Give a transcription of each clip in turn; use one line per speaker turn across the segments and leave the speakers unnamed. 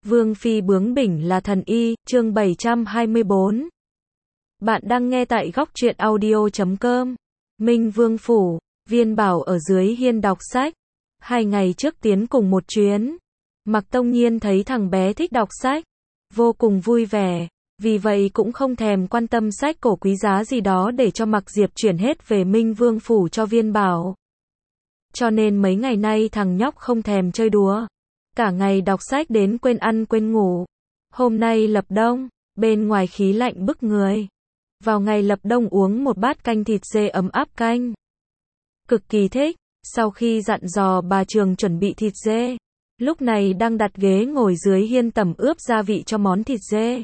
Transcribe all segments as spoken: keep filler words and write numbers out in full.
Vương phi bướng bỉnh là thần y, chương bảy trăm hai mươi bốn. Bạn đang nghe tại góc truyện audio chấm com. Minh Vương phủ, Viên Bảo ở dưới hiên đọc sách. Hai ngày trước tiến cùng một chuyến. Mặc Tông Nhiên thấy thằng bé thích đọc sách, vô cùng vui vẻ, vì vậy cũng không thèm quan tâm sách cổ quý giá gì đó để cho Mặc Diệp chuyển hết về Minh Vương phủ cho Viên Bảo. Cho nên mấy ngày nay thằng nhóc không thèm chơi đùa, cả ngày đọc sách đến quên ăn quên ngủ. Hôm nay lập đông, bên ngoài khí lạnh bức người. Vào ngày lập đông uống một bát canh thịt dê ấm áp canh. Cực kỳ thích, sau khi dặn dò bà Trường chuẩn bị thịt dê, lúc này đang đặt ghế ngồi dưới hiên tẩm ướp gia vị cho món thịt dê.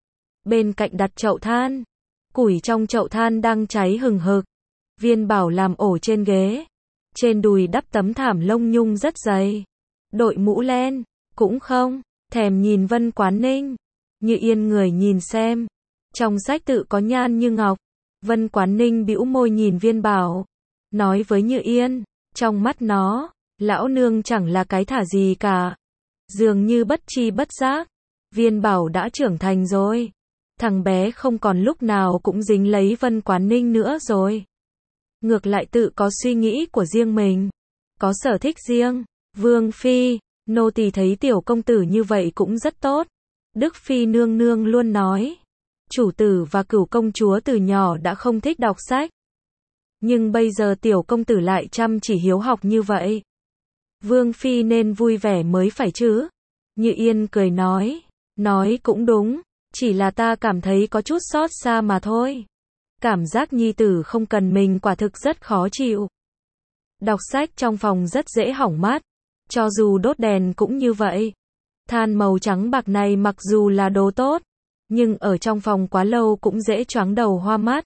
Bên cạnh đặt chậu than, củi trong chậu than đang cháy hừng hực. Viên Bảo làm ổ trên ghế, trên đùi đắp tấm thảm lông nhung rất dày, đội mũ len, cũng không thèm nhìn Vân Quán Ninh. Như Yên người nhìn xem, trong sách tự có nhan như ngọc. Vân Quán Ninh bĩu môi nhìn Viên Bảo, nói với Như Yên, trong mắt nó, lão nương chẳng là cái thả gì cả. Dường như bất tri bất giác, Viên Bảo đã trưởng thành rồi. Thằng bé không còn lúc nào cũng dính lấy Vân Quán Ninh nữa rồi. Ngược lại tự có suy nghĩ của riêng mình, có sở thích riêng. Vương phi, nô tỳ thấy tiểu công tử như vậy cũng rất tốt. Đức phi nương nương luôn nói, chủ tử và cửu công chúa từ nhỏ đã không thích đọc sách, nhưng bây giờ tiểu công tử lại chăm chỉ hiếu học như vậy. Vương phi nên vui vẻ mới phải chứ. Như Yên cười nói, nói cũng đúng, chỉ là ta cảm thấy có chút xót xa mà thôi. Cảm giác nhi tử không cần mình quả thực rất khó chịu. Đọc sách trong phòng rất dễ hỏng mát, cho dù đốt đèn cũng như vậy. Than màu trắng bạc này mặc dù là đồ tốt, nhưng ở trong phòng quá lâu cũng dễ choáng đầu hoa mắt.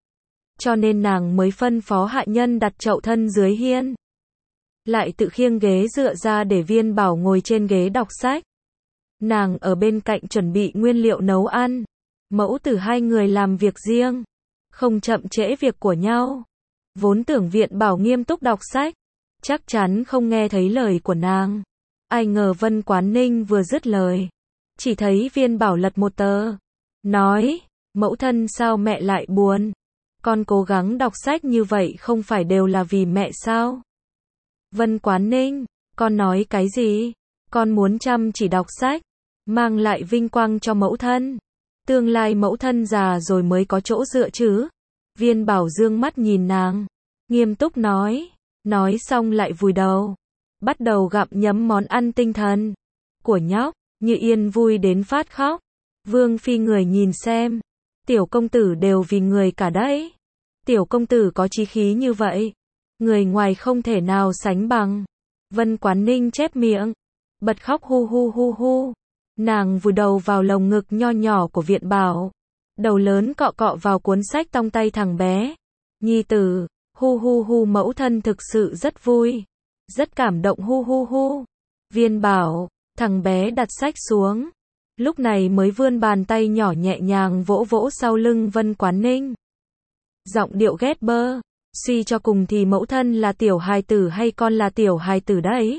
Cho nên nàng mới phân phó hạ nhân đặt chậu thân dưới hiên, lại tự khiêng ghế dựa ra để Viên Bảo ngồi trên ghế đọc sách. Nàng ở bên cạnh chuẩn bị nguyên liệu nấu ăn. Mẫu tử hai người làm việc riêng, không chậm trễ việc của nhau. Vốn tưởng Viên Bảo nghiêm túc đọc sách, chắc chắn không nghe thấy lời của nàng. Ai ngờ Vân Quán Ninh vừa dứt lời, chỉ thấy Viên Bảo lật một tờ, nói, mẫu thân sao mẹ lại buồn? Con cố gắng đọc sách như vậy không phải đều là vì mẹ sao? Vân Quán Ninh, con nói cái gì? Con muốn chăm chỉ đọc sách, mang lại vinh quang cho mẫu thân. Tương lai mẫu thân già rồi mới có chỗ dựa chứ. Viên Bảo dương mắt nhìn nàng, nghiêm túc nói, nói xong lại vùi đầu, bắt đầu gặm nhấm món ăn tinh thần của nhóc. Như Yên vui đến phát khóc. Vương phi người nhìn xem, tiểu công tử đều vì người cả đấy. Tiểu công tử có chí khí như vậy, người ngoài không thể nào sánh bằng. Vân Quán Ninh chép miệng, bật khóc hu hu hu hu. Nàng vùi đầu vào lồng ngực nho nhỏ của Viên Bảo, đầu lớn cọ cọ vào cuốn sách trong tay thằng bé. Nhi tử, hu hu hu, mẫu thân thực sự rất vui, rất cảm động hu hu hu. Viên Bảo, thằng bé đặt sách xuống, lúc này mới vươn bàn tay nhỏ nhẹ nhàng vỗ vỗ sau lưng Vân Quán Ninh. Giọng điệu ghét bơ, suy cho cùng thì mẫu thân là tiểu hài tử hay con là tiểu hài tử đấy?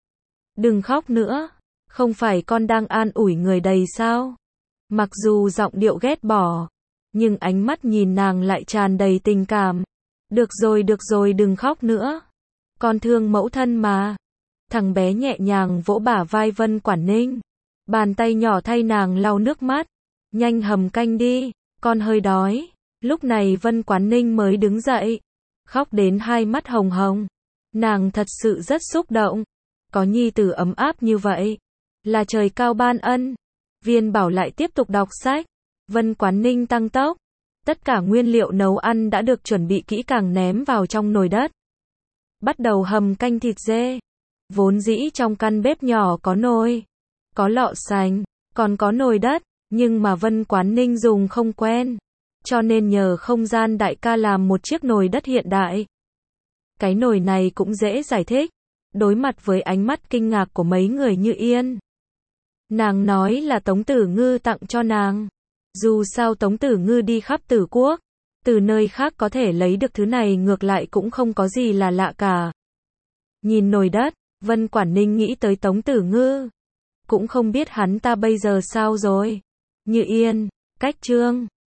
Đừng khóc nữa, không phải con đang an ủi người đầy sao? Mặc dù giọng điệu ghét bỏ, nhưng ánh mắt nhìn nàng lại tràn đầy tình cảm. Được rồi được rồi, đừng khóc nữa, con thương mẫu thân mà. Thằng bé nhẹ nhàng vỗ bả vai Vân Quán Ninh, bàn tay nhỏ thay nàng lau nước mắt. Nhanh hầm canh đi, con hơi đói. Lúc này Vân Quán Ninh mới đứng dậy, khóc đến hai mắt hồng hồng. Nàng thật sự rất xúc động, có nhi tử ấm áp như vậy, là trời cao ban ân. Viên Bảo lại tiếp tục đọc sách. Vân Quán Ninh tăng tốc, tất cả nguyên liệu nấu ăn đã được chuẩn bị kỹ càng ném vào trong nồi đất, bắt đầu hầm canh thịt dê. Vốn dĩ trong căn bếp nhỏ có nồi, có lọ sành, còn có nồi đất, nhưng mà Vân Quán Ninh dùng không quen, cho nên nhờ không gian đại ca làm một chiếc nồi đất hiện đại. Cái nồi này cũng dễ giải thích, đối mặt với ánh mắt kinh ngạc của mấy người Như Yên. Nàng nói là Tống Tử Ngư tặng cho nàng. Dù sao Tống Tử Ngư đi khắp Tử Quốc, từ nơi khác có thể lấy được thứ này ngược lại cũng không có gì là lạ cả. Nhìn nồi đất, Vân Quán Ninh nghĩ tới Tống Tử Ngư. cũng không biết hắn ta bây giờ sao rồi. Như Yên, cách Trương